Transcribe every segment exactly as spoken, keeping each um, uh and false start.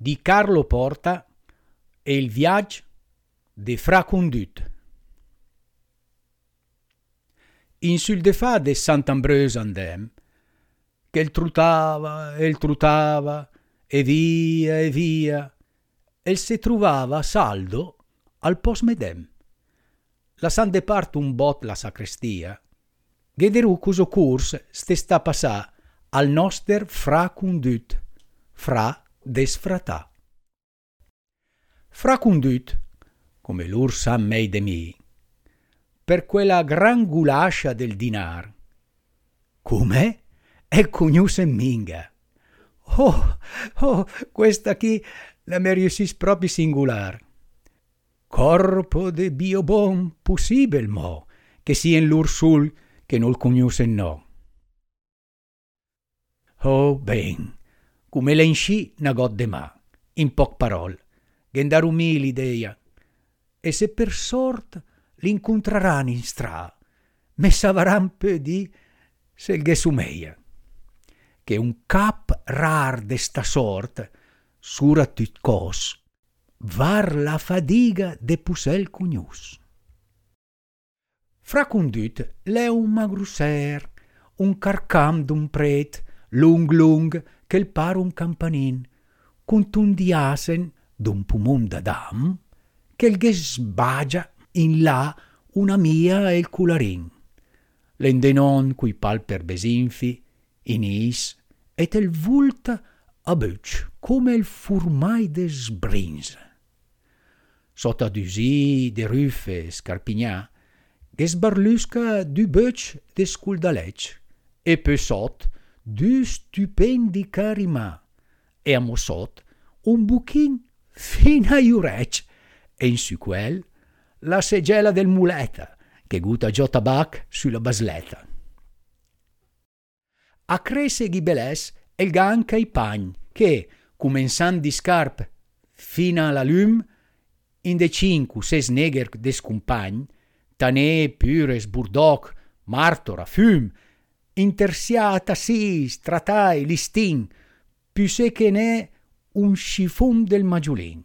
di Carlo Porta e il viaggio de Fra Conduit. In sul de fa de Sant'Ambrose andem, che il trutava e il trutava e via e via, e se trovava saldo al pos medem. La san depart un bot la sacrestia, gederu cuso curs ste sta passà al noster Fra Conduit, fra desfratà. Fra Conduit, come l'ur sa mei de mi, per quella gran gulascia del dinar, come? È cognusa in minga. Oh, oh, questa qui la meriusis proprio singular. Corpo de bio bon possibile mo, che sia in l'ur sul che non cognusa no. Oh, ben, come le insci na god de ma, in poc parol, gendar umili idea, e se per sort l'incontreran in stra, me savaran pe di se il gesumeia, che un cap rar de sta sort, sura tut cos, var la fadiga de pusel cugnos. Fra Conduit l'è un magrusser, un carcam d'un pret, lung lung, che il par un campanin, con diasen d'un pumon d'adam, che il ghe sbagia in là una mia e il cularin. L'endenon cui pal per besinfi, in is, et el vulta a böc, come il furmai de sbrins. Sota d'usi, de ruffe, scarpignà, che sbarlusca du böc de sculdalec, e pe sot du stupendi carimà, e a mossot un buchin fin a iurec, e in su quel la segela del muleta, che guta già tabac sulla basleta. A crese ghibeles e il ganca i pagn, che, comensan di scarp fino alla lum, in de cinque ses neger de scumpagn, tanè, pures, burdoc, martora, fum, intersiata sis, tratai, listin, più se che n'è un scifum del magiulin.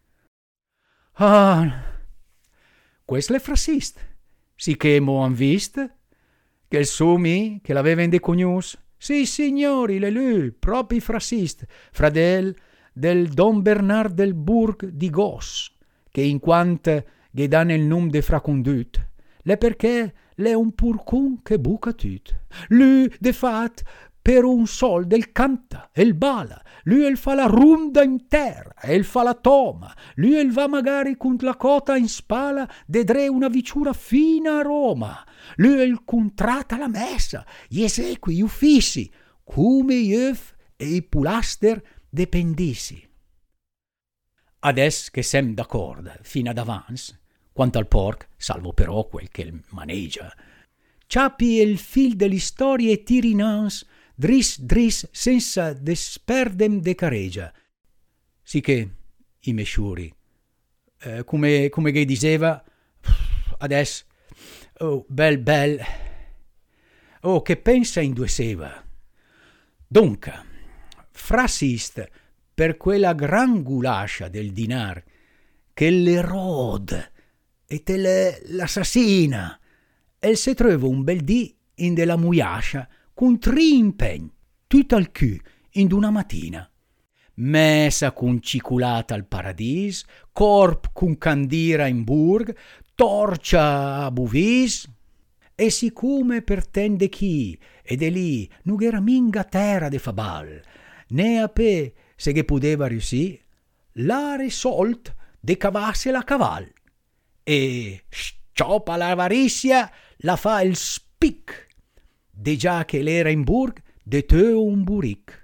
Ah, questo è frassist, sì che mo han vist, che il sumi, che l'aveva in de cognos, sì signori, le lui, proprio frassist, fradel del Don Bernard del Bourg di Goss, che in quant ghe dà nel num de Fra Conduit, le perché l'è un purcun che buca tut. Lui, de fat, per un sol del canta, el bala, lui el fa la runda in terra, el fa la toma, lui el va magari con la cota in spala, dedre una viciura fina a Roma, lui el contrata la messa, gli esequi, gli uffici, come gli öf e i pulaster dependissi. Ades che sem d'accordo, fino ad avans, quanto al porc, salvo però quel che il maneggia, ciapi il fil delle storie e tirinans, dris dris senza desperdem de careggia. Sì che, i mesciuri, eh, come, come che diceva, adesso, oh, bel bel, oh, che pensa in due seva. Dunque, frassist per quella gran gulascia del dinar, che l'erode e te le, l'assassina, e se trova un bel dì in della muiascia, con tri impegni, tutto al cù, in una mattina. Messa con ciculata al paradis, corp con candira in burg, torcia a buvis, e siccome per tende chi, ed è lì, non era minga terra de fabal, né a pe, se che poteva riuscì, la risolt de cavasse la caval, e scioppa l'avarizia, la fa il spic, de già che l'era in burg, de te un buric.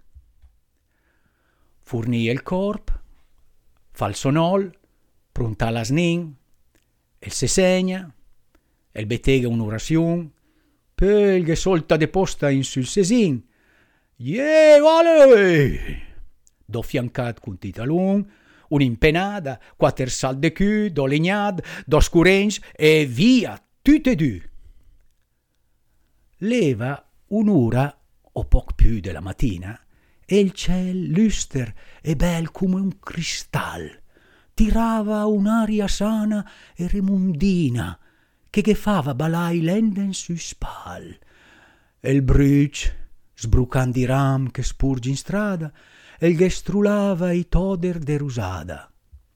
Fornì il corp, fa il sonol, pronta la snin, el se segna, el betega un'orazione, poi il che solta de posta in sul sesin, ye vale! Do fiancat con titalun, un'impenada, quattro sal de cul, do legnad, do scurengs e via, tutte e due. Leva un'ora o poc più della mattina e il ciel luster e bel come un cristal. Tirava un'aria sana e remondina, che che fava balai lenden su spal. E il bruc, sbrucando i ram che spurgi in strada, e il gestrulava i toder de rusada.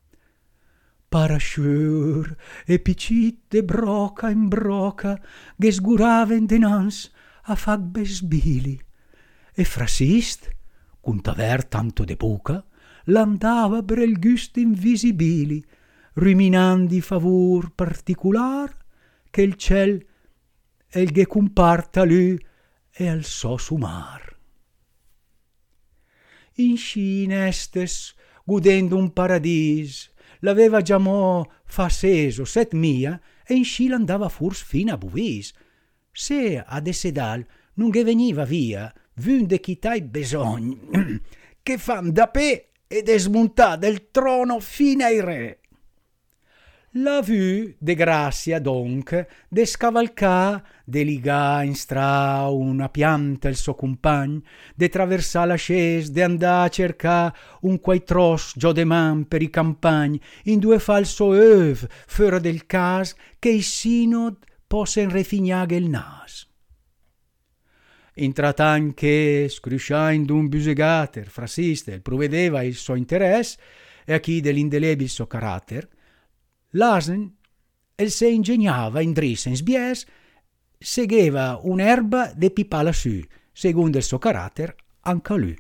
Parasciur e picit de broca in broca, che sguraven denans a fag besbili. E frasist, cun taver tanto de buca, l'andava per il gust invisibili, ruminandi favur particular, che il ciel e il che comparta lui e al so sumar. In scinestes, gudendo un paradis, l'aveva già mo fa seso set mia e in sci l'andava furs fino a buvis. Se ad essedal non che veniva via, vunde chi tai besogn, che fan da pe e desmuntà del trono fino ai re. La vu de grazia donc de scavalcà, de ligà in stra una pianta il suo compagn, de traversà la sces, de andà a cercà un quai tros gio de man per i campagni, in due falso öv, fuori del cas, che i sinod possen refignaghe il nas. Intratant che, scrusciando un busegater, frasiste, provedeva il suo interesse, e a chi dell'indelebil suo carattere, l'asn el se ingegnava in drisse in sbies, segheva un'erba de pipala su, secondo il suo carattere, anche lui.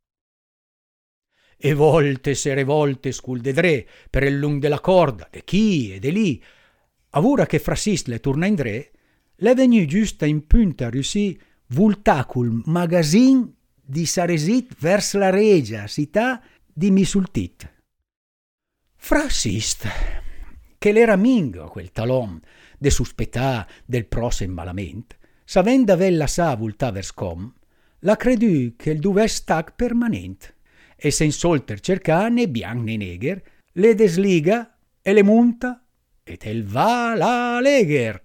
E volte se revolte scul de dre, per il lung della corda, de chi e de lì, avura che frasist le turna in dre, le venu giusta in punta russi vultacul magazin di Saresit vers la regia città di Misultit. Frasist, che l'era mingo quel talon de suspettà del prossimo malament, savenda vella sa vultà vers com, la credù che il duve stac permanent, e sen solter cercà né bianc né neger, le desliga e le munta, et el va la leger.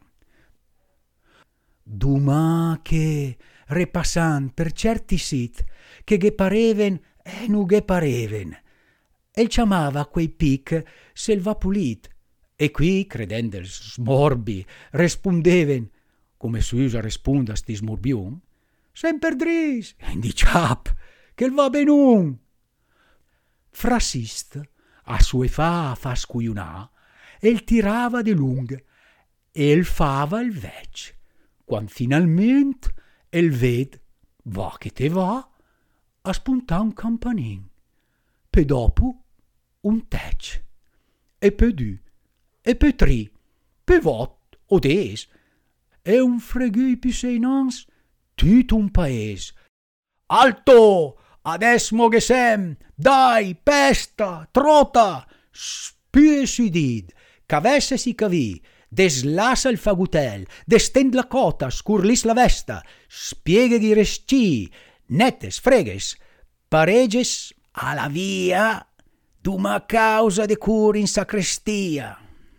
Dumà che, repassant per certi sit, che ghe pareven e nu ghe pareven, el chiamava quei pic se'l va pulit, e qui, credendo il smorbi, respondeven, come si usa responda sti smorbium, semper dris, di ciap, che il va benun. Frasist, a sue fa a fa scuiunà, el tirava de lunghe, e el fava il vec, quan finalment el ved, va che te va, a spuntà un campanin, pe dopo un tec, e pe du, e pe tri, pe vot o des, e un fregui pi seinans, tut un paes. Alto! Adesmo che sem! Dai, pesta, trota! Spue si did, cavesse si cavi, deslassa il fagutel, destend la cota, scurlis la vesta, spieghi resci, nettes, freges, pareges alla via, d'uma causa de cur in sacrestia.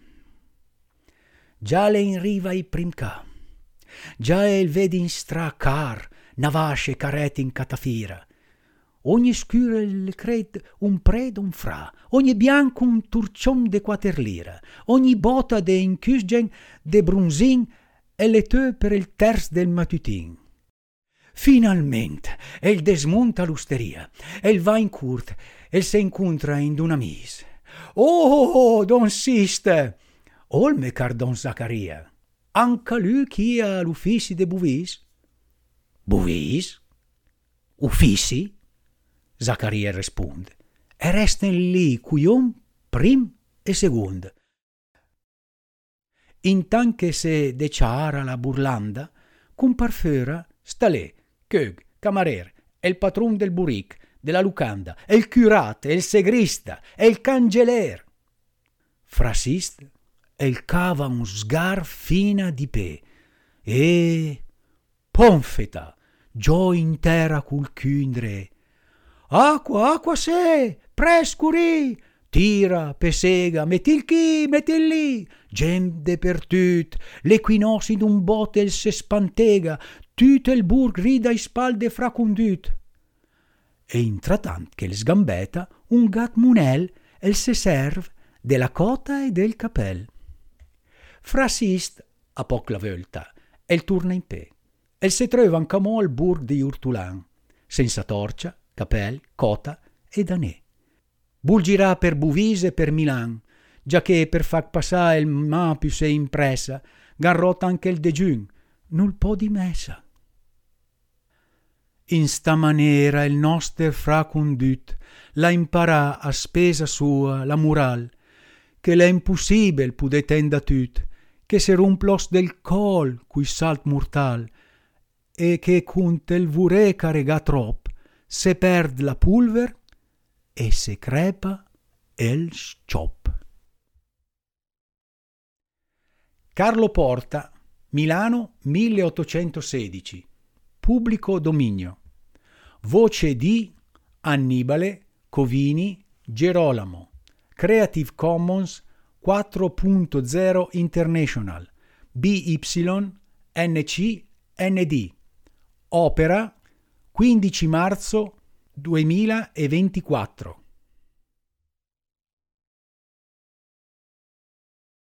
Già le in riva i primca, già el vedi in stracar, navasce careti in catafira, ogni scuro il cred un pred un fra, ogni bianco un turcion de quaterlira, ogni bota de incusgen de brunzin e le tue per il terz del matutin. Finalmente el desmonta l'usteria, el va in curt, el se incontra in d'una mis. Oh, don Siste! Olme car don Zaccaria, anca lui chi ha l'uffici de Buvis? Buvis? Uffici? Zaccaria risponde, e resten lì cuion prim e second. Intan che se deciara la burlanda, compar fera sta lì, Kög, camarer, e il patron del buric, della lucanda, e il curate, e il segrista, e il cangeler. Frasist, e il cava un sgar fina di pe, e ponfeta, gio intera cul cundre. Acqua, acqua se, prescuri, tira, pesega, metil chi, metil lì, gem de per tut, l'equinosi d'un bote il se spantega, tut el burg rida i spalde fracondut. e intratant che sgambetta un gat munel el se serve della cota e del capel. Frasist a poc la völta, el turna in pe. El se trova in camò al burg di Urtulan, senza torcia, capel, cota e danè. Bul girà per Buvise e per Milan, già che per far passare il ma più se impressa, garrota anche il dejun, nul po' di messa. In sta maniera il nostro fra condut la imparà a spesa sua la moral, che l'è impossibile pude tenda tut, che se rumplos del col cui salt mortal, e che cunt el vure carega trop, se perd la pulver e se crepa el sciop. Carlo Porta, Milano milleottocentosedici. Pubblico dominio. Voce di Annibale Covini Gerolamo. Creative Commons quattro punto zero International. B Y N C N D. Opera quindici marzo duemilaventiquattro.